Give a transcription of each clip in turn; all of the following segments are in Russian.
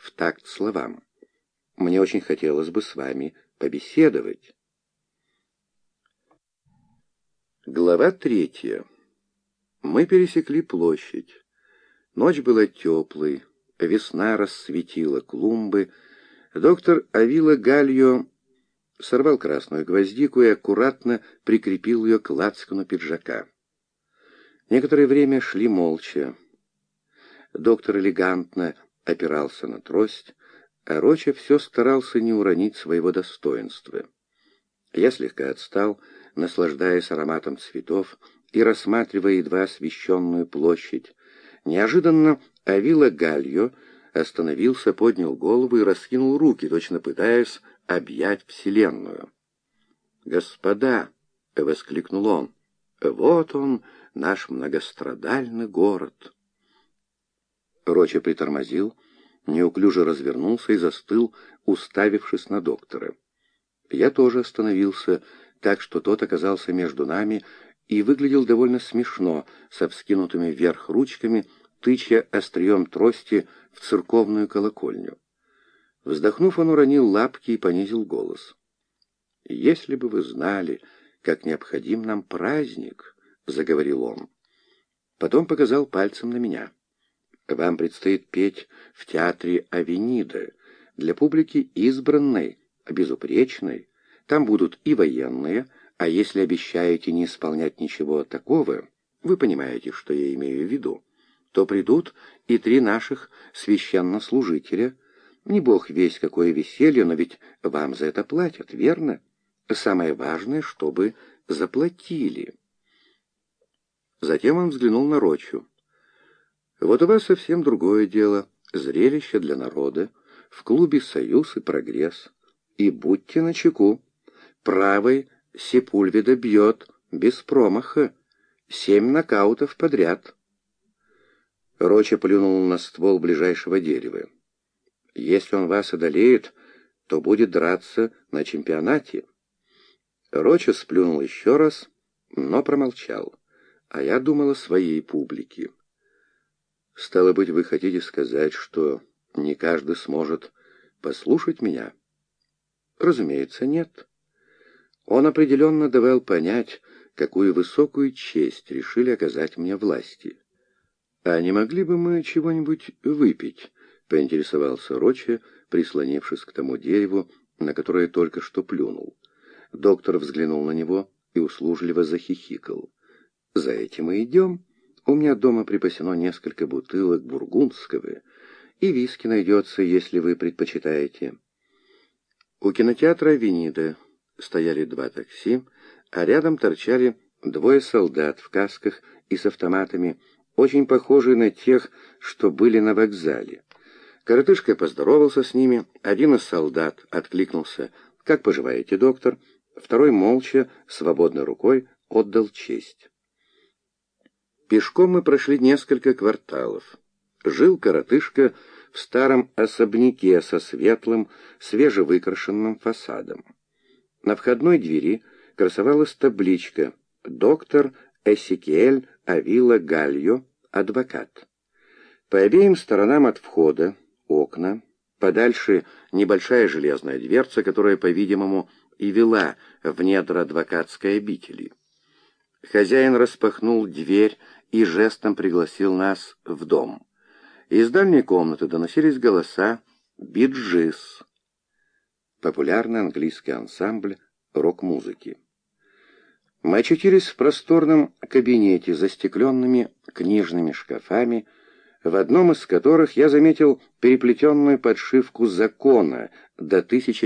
в такт словам. «Мне очень хотелось бы с вами побеседовать». Глава 3. Мы пересекли площадь. Ночь была теплой, весна расцветила клумбы. Доктор Авила Гальо сорвал красную гвоздику и аккуратно прикрепил ее к лацкану пиджака. Некоторое время шли молча. Доктор элегантно опирался на трость, а Роча все старался не уронить своего достоинства. Я слегка отстал, наслаждаясь ароматом цветов и рассматривая едва освещенную площадь. Неожиданно Авила Гальо остановился, поднял голову и раскинул руки, точно пытаясь объять вселенную. «Господа!» — воскликнул он. «Вот он, наш многострадальный город!» Роча притормозил, неуклюже развернулся и застыл, уставившись на доктора. Я тоже остановился, так что тот оказался между нами и выглядел довольно смешно, со вскинутыми вверх ручками, тыча острием трости в церковную колокольню. Вздохнув, он уронил лапки и понизил голос. «Если бы вы знали, как необходим нам праздник», — заговорил он. Потом показал пальцем на меня. «Вам предстоит петь в театре Авенида, для публики избранной, безупречной. Там будут и военные, а если обещаете не исполнять ничего такого, вы понимаете, что я имею в виду, то придут и 3 наших священнослужителя. Не бог весть какое веселье, но ведь вам за это платят, верно? Самое важное, чтобы заплатили». Затем он взглянул на Рочу. «Вот у вас совсем другое дело, зрелище для народа, в клубе «Союз» и «Прогресс». И будьте начеку. Правой Сепульведа бьет без промаха. 7 нокаутов подряд». Роча плюнул на ствол ближайшего дерева. «Если он вас одолеет, то будет драться на чемпионате». Роча сплюнул еще раз, но промолчал, а я думал о своей публике. «Стало быть, вы хотите сказать, что не каждый сможет послушать меня?» «Разумеется, нет». Он определенно давал понять, какую высокую честь решили оказать мне власти. «А не могли бы мы чего-нибудь выпить?» — поинтересовался Роча, прислонившись к тому дереву, на которое только что плюнул. Доктор взглянул на него и услужливо захихикал. «За этим и идем. У меня дома припасено несколько бутылок бургундского, и виски найдется, если вы предпочитаете». У кинотеатра «Авенида» стояли 2 такси, а рядом торчали 2 солдат в касках и с автоматами, очень похожие на тех, что были на вокзале. Коротышка поздоровался с ними, один из солдат откликнулся: «Как поживаете, доктор?», второй молча, свободной рукой отдал честь. Пешком мы прошли несколько кварталов. Жил коротышка в старом особняке со светлым, свежевыкрашенным фасадом. На входной двери красовалась табличка «Доктор Эсекиэль Авила Гальо, адвокат». По обеим сторонам от входа окна, подальше небольшая железная дверца, которая, по-видимому, и вела в недра адвокатской обители. Хозяин распахнул дверь и жестом пригласил нас в дом. Из дальней комнаты доносились голоса «Биджис», популярный английский ансамбль рок-музыки. Мы очутились в просторном кабинете с застекленными книжными шкафами, в одном из которых я заметил переплетенную подшивку закона до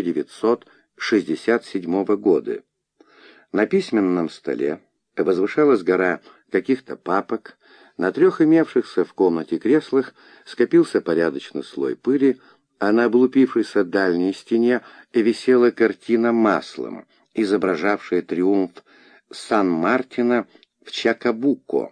1967 года. На письменном столе возвышалась гора каких-то папок, на 3 имевшихся в комнате креслах скопился порядочный слой пыли, а на облупившейся дальней стене висела картина маслом, изображавшая триумф Сан-Мартина в Чакабуко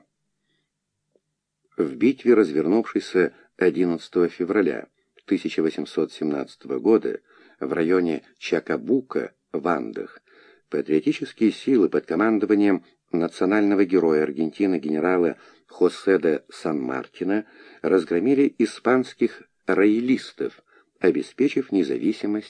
в битве, развернувшейся 11 февраля 1817 года в районе Чакабука в Андах. Патриотические силы под командованием национального героя Аргентины генерала Хосе де Сан-Мартина разгромили испанских роялистов, обеспечив независимость